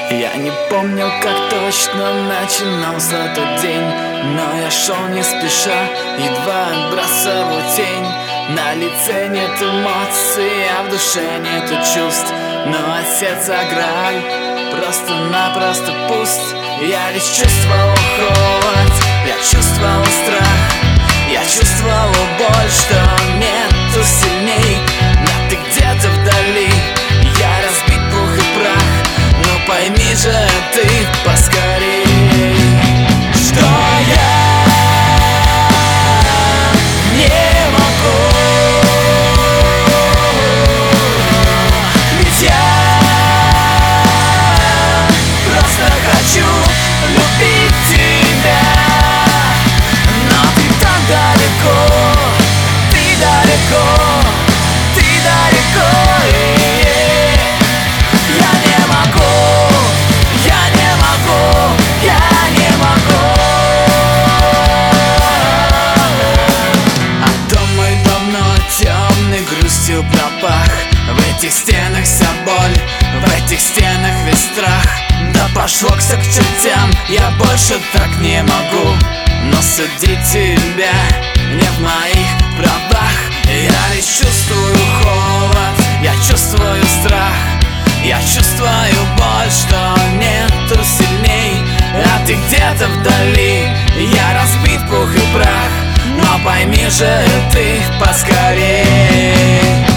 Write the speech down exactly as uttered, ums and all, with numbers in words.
Я не помню, как точно начинался тот день, но я шел не спеша, едва отбрасывал тень. На лице нет эмоций, а в душе нету чувств, но от сердца граль просто-напросто пуст. Я лишь чувствовал холод, я чувствовал страх, я чувствовал боль, что нету сильней. Но ты где-то вдали, я разбит пух и прах, но пойми же ты поскорей, что я не могу, ведь я просто хочу любить тебя. Но ты так далеко, ты далеко, ты далеко, и я не могу, я не могу, я не могу. А дом мой давно темной грустью пропах. В этих стенах вся боль, в этих стенах весь страх. Да пошло все к чертям, я больше так не могу. Но судить тебя не в моих правах. Я лишь чувствую холод, я чувствую страх, я чувствую боль, что нету сильней. А ты где-то вдали, я разбит пух и прах, но пойми же ты поскорей.